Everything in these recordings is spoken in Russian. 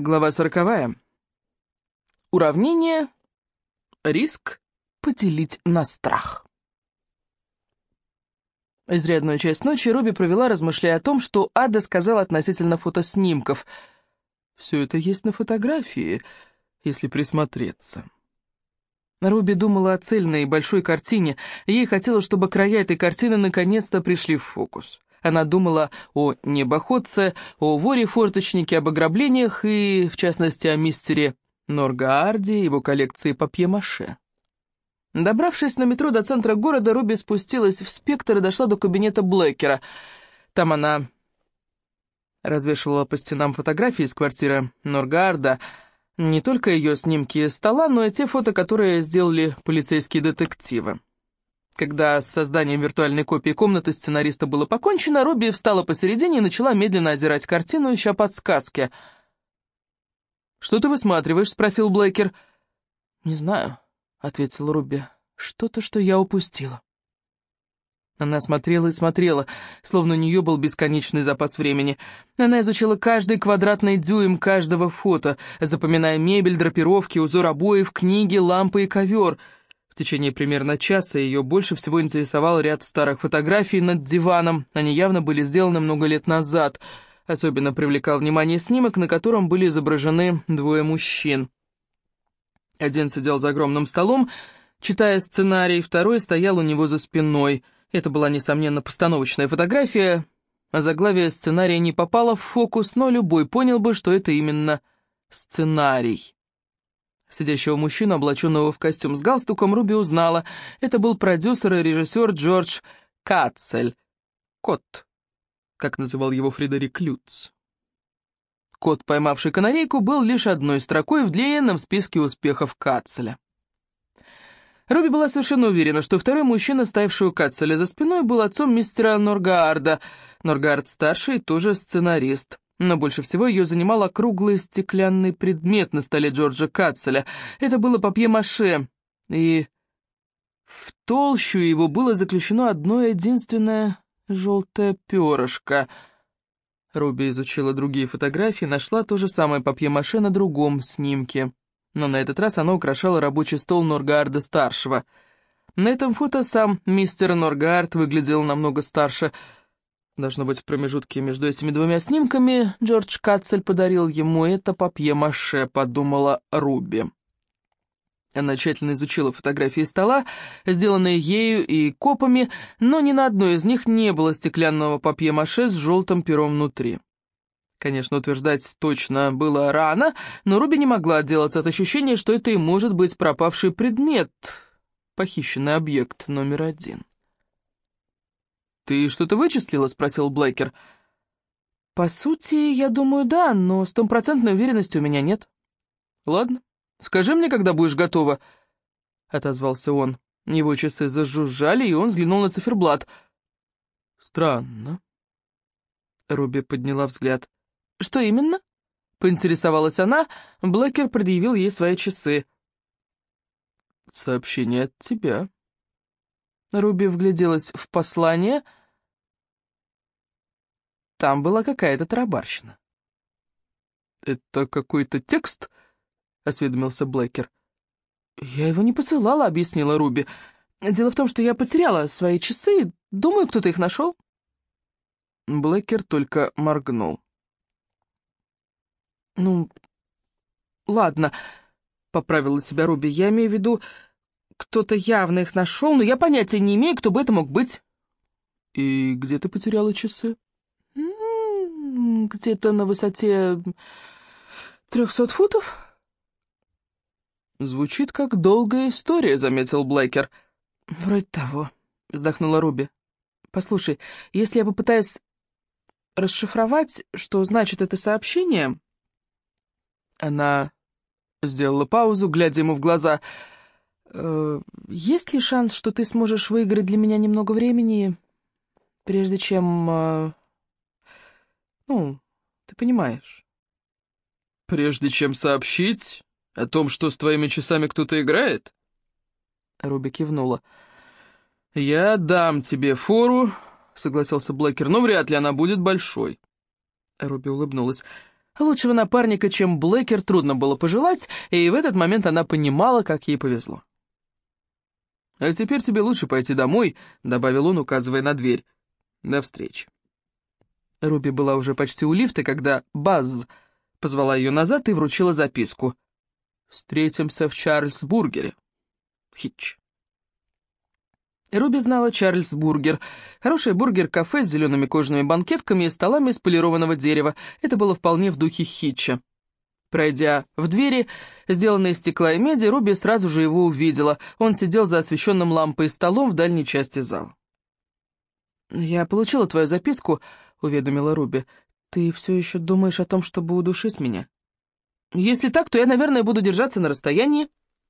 Глава 40. Уравнение. Риск поделить на страх. Изрядную часть ночи Руби провела, размышляя о том, что Ада сказала относительно фотоснимков. Все это есть на фотографии, если присмотреться. Руби думала о цельной и большой картине, и ей хотелось, чтобы края этой картины наконец-то пришли в фокус. Она думала о небоходце, о воре-форточнике, об ограблениях и, в частности, о мистере Норгаарде и его коллекции папье-маше. Добравшись на метро до центра города, Руби спустилась в «Спектр» и дошла до кабинета Блэкера. Там она развешивала по стенам фотографии из квартиры Норгаарда, не только ее снимки стола, но и те фото, которые сделали полицейские детективы. Когда с созданием виртуальной копии комнаты сценариста было покончено, Руби встала посередине и начала медленно озирать картину, ища подсказки. «Что ты высматриваешь?» — спросил Блэкер. «Не знаю», — ответила Руби. «Что-то, что я упустила». Она смотрела и смотрела, словно у нее был бесконечный запас времени. Она изучила каждый квадратный дюйм каждого фото, запоминая мебель, драпировки, узор обоев, книги, лампы и ковер. В течение примерно часа ее больше всего интересовал ряд старых фотографий над диваном. Они явно были сделаны много лет назад. Особенно привлекал внимание снимок, на котором были изображены двое мужчин. Один сидел за огромным столом, читая сценарий, второй стоял у него за спиной. Это была, несомненно, постановочная фотография, а заглавие сценария не попало в фокус, но любой понял бы, что это именно сценарий. Сидящего мужчину, облаченного в костюм с галстуком, Руби узнала. Это был продюсер и режиссер Джордж Катцель. Кот, как называл его Фредерик Люц. Кот, поймавший канарейку, был лишь одной строкой в длинном списке успехов Катцеля. Руби была совершенно уверена, что второй мужчина, стоявший у Катцеля за спиной, был отцом мистера Норгаарда. Норгаард-старший тоже сценарист. Но больше всего ее занимал округлый стеклянный предмет на столе Джорджа Катцеля. Это было папье-маше, и в толщу его было заключено одно единственное желтое перышко. Руби изучила другие фотографии, нашла то же самое папье-маше на другом снимке. Но на этот раз оно украшало рабочий стол Норгаарда-старшего. На этом фото сам мистер Норгаард выглядел намного старше. Должно быть, в промежутке между этими двумя снимками Джордж Катцель подарил ему это папье-маше, подумала Руби. Она тщательно изучила фотографии стола, сделанные ею и копами, но ни на одной из них не было стеклянного папье-маше с желтым пером внутри. Конечно, утверждать точно было рано, но Руби не могла отделаться от ощущения, что это и может быть пропавший предмет, похищенный объект номер 1. «Ты что-то вычислила?» — спросил Блэкер. «По сути, я думаю, да, но стопроцентной уверенности у меня нет». «Ладно, скажи мне, когда будешь готова», — отозвался он. Его часы зажужжали, и он взглянул на циферблат. «Странно». Руби подняла взгляд. «Что именно?» — поинтересовалась она. Блэкер предъявил ей свои часы. «Сообщение от тебя». Руби вгляделась в послание. Там была какая-то тарабарщина. «Это какой-то текст?» — осведомился Блэкер. «Я его не посылала», — объяснила Руби. «Дело в том, что я потеряла свои часы. Думаю, кто-то их нашел». Блэкер только моргнул. «Ну, ладно», — поправила себя Руби. «Я имею в виду, кто-то явно их нашел, но я понятия не имею, кто бы это мог быть». «И где ты потеряла часы?» «Где-то на высоте 300 футов». «Звучит как долгая история», — заметил Блэкер. «Вроде того», — вздохнула Руби. «Послушай, если я попытаюсь расшифровать, что значит это сообщение...» Она сделала паузу, глядя ему в глаза. «Есть ли шанс, что ты сможешь выиграть для меня немного времени, прежде чем... ну, ты понимаешь?» «Прежде чем сообщить о том, что с твоими часами кто-то играет?» Руби кивнула. «Я дам тебе фору», — согласился Блэкер, — «но вряд ли она будет большой». Руби улыбнулась. Лучшего напарника, чем Блэкер, трудно было пожелать, и в этот момент она понимала, как ей повезло. «А теперь тебе лучше пойти домой», — добавил он, указывая на дверь. «До встречи». Руби была уже почти у лифта, когда Базз позвала ее назад и вручила записку. «Встретимся в Чарльзбургере. Хитч». Руби знала Чарльзбургер. Хорошее бургер-кафе с зелеными кожаными банкетками и столами из полированного дерева. Это было вполне в духе Хитча. Пройдя в двери, сделанные из стекла и меди, Руби сразу же его увидела. Он сидел за освещенным лампой столом в дальней части зала. «Я получила твою записку», — уведомила Руби. «Ты все еще думаешь о том, чтобы удушить меня? Если так, то я, наверное, буду держаться на расстоянии».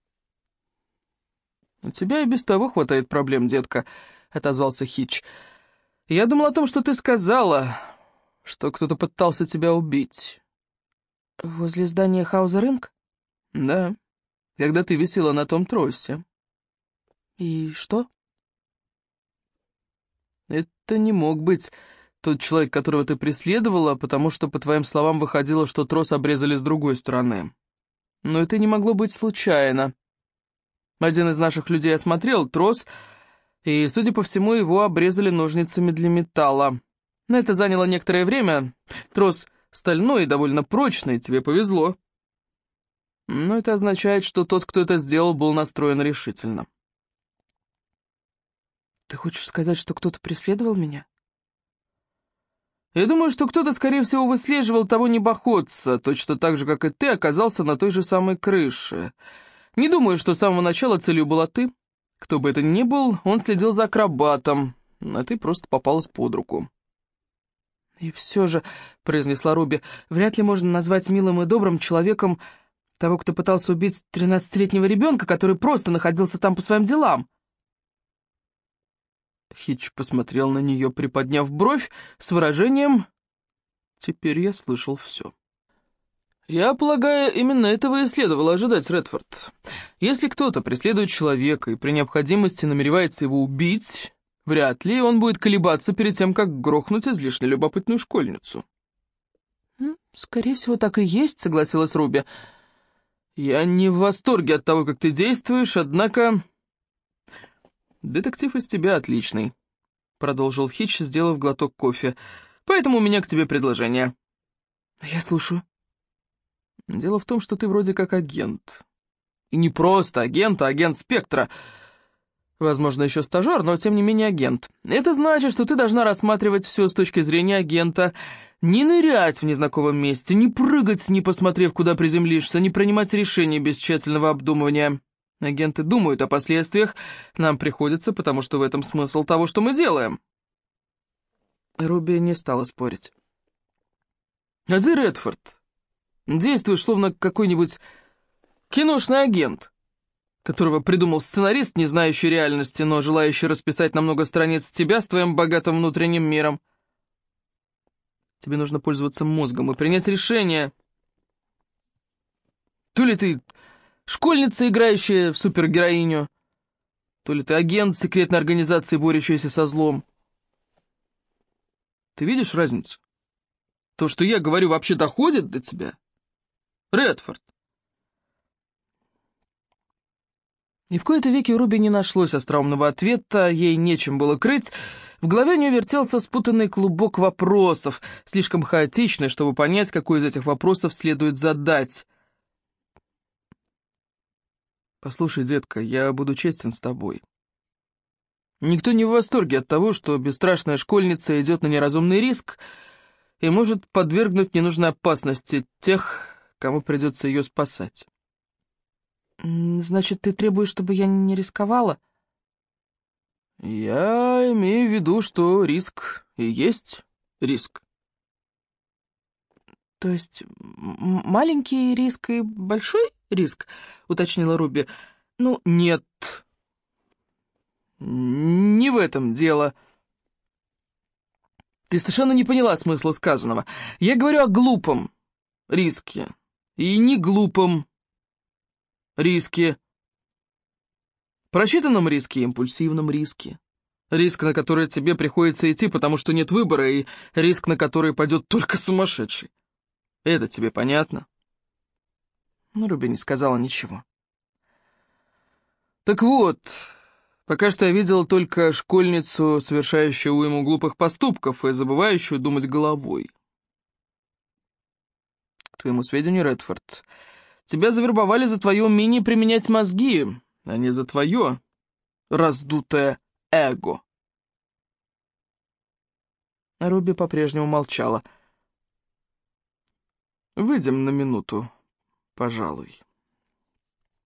«У тебя и без того хватает проблем, детка», — отозвался Хитч. «Я думал о том, что ты сказала, что кто-то пытался тебя убить». «Возле здания Хаузер-Инк?» «Да, когда ты висела на том тросе». «И что?» «Это не мог быть тот человек, которого ты преследовала, потому что, по твоим словам, выходило, что трос обрезали с другой стороны. Но это не могло быть случайно. Один из наших людей осмотрел трос, и, судя по всему, его обрезали ножницами для металла. Но это заняло некоторое время. Трос стальной и довольно прочный, тебе повезло. Но это означает, что тот, кто это сделал, был настроен решительно». «Ты хочешь сказать, что кто-то преследовал меня?» «Я думаю, что кто-то, скорее всего, выслеживал того небоходца, точно так же, как и ты, оказался на той же самой крыше. Не думаю, что с самого начала целью была ты. Кто бы это ни был, он следил за акробатом, а ты просто попалась под руку». «И все же», — произнесла Руби, — «вряд ли можно назвать милым и добрым человеком того, кто пытался убить 13-летнего ребенка, который просто находился там по своим делам». Хитч посмотрел на нее, приподняв бровь, с выражением «Теперь я слышал все». «Я полагаю, именно этого и следовало ожидать, Редфорд. Если кто-то преследует человека и при необходимости намеревается его убить, вряд ли он будет колебаться перед тем, как грохнуть излишне любопытную школьницу». «Скорее всего, так и есть», — согласилась Руби. «Я не в восторге от того, как ты действуешь, однако...» «Детектив из тебя отличный», — продолжил Хитч, сделав глоток кофе. «Поэтому у меня к тебе предложение». «Я слушаю». «Дело в том, что ты вроде как агент. И не просто агент, а агент Спектра. Возможно, еще стажер, но тем не менее агент. Это значит, что ты должна рассматривать все с точки зрения агента, не нырять в незнакомом месте, не прыгать, не посмотрев, куда приземлишься, не принимать решения без тщательного обдумывания. Агенты думают о последствиях, нам приходится, потому что в этом смысл того, что мы делаем». Руби не стала спорить. «А ты, Редфорд, действуешь словно какой-нибудь киношный агент, которого придумал сценарист, не знающий реальности, но желающий расписать на много страниц тебя с твоим богатым внутренним миром. Тебе нужно пользоваться мозгом и принять решение. То ли ты школьница, играющая в супергероиню, то ли ты агент секретной организации, борющейся со злом. Ты видишь разницу? То, что я говорю, вообще доходит до тебя? Редфорд?» И в кои-то веки у Руби не нашлось остроумного ответа, ей нечем было крыть. В голове у нее вертелся спутанный клубок вопросов, слишком хаотичный, чтобы понять, какой из этих вопросов следует задать. «Послушай, детка, я буду честен с тобой. Никто не в восторге от того, что бесстрашная школьница идет на неразумный риск и может подвергнуть ненужной опасности тех, кому придется ее спасать». «Значит, ты требуешь, чтобы я не рисковала?» «Я имею в виду, что риск и есть риск». «То есть маленький риск и большой риск?» — уточнила Руби. «Ну, нет, не в этом дело. Ты совершенно не поняла смысла сказанного. Я говорю о глупом риске и не глупом риске. Просчитанном риске и импульсивном риске. Риск, на который тебе приходится идти, потому что нет выбора, и риск, на который пойдет только сумасшедший. Это тебе понятно?» Но Руби не сказала ничего. «Так вот, пока что я видел только школьницу, совершающую уйму глупых поступков и забывающую думать головой. К твоему сведению, Редфорд, тебя завербовали за твое умение применять мозги, а не за твое раздутое эго». Руби по-прежнему молчала. «Выйдем на минуту, пожалуй».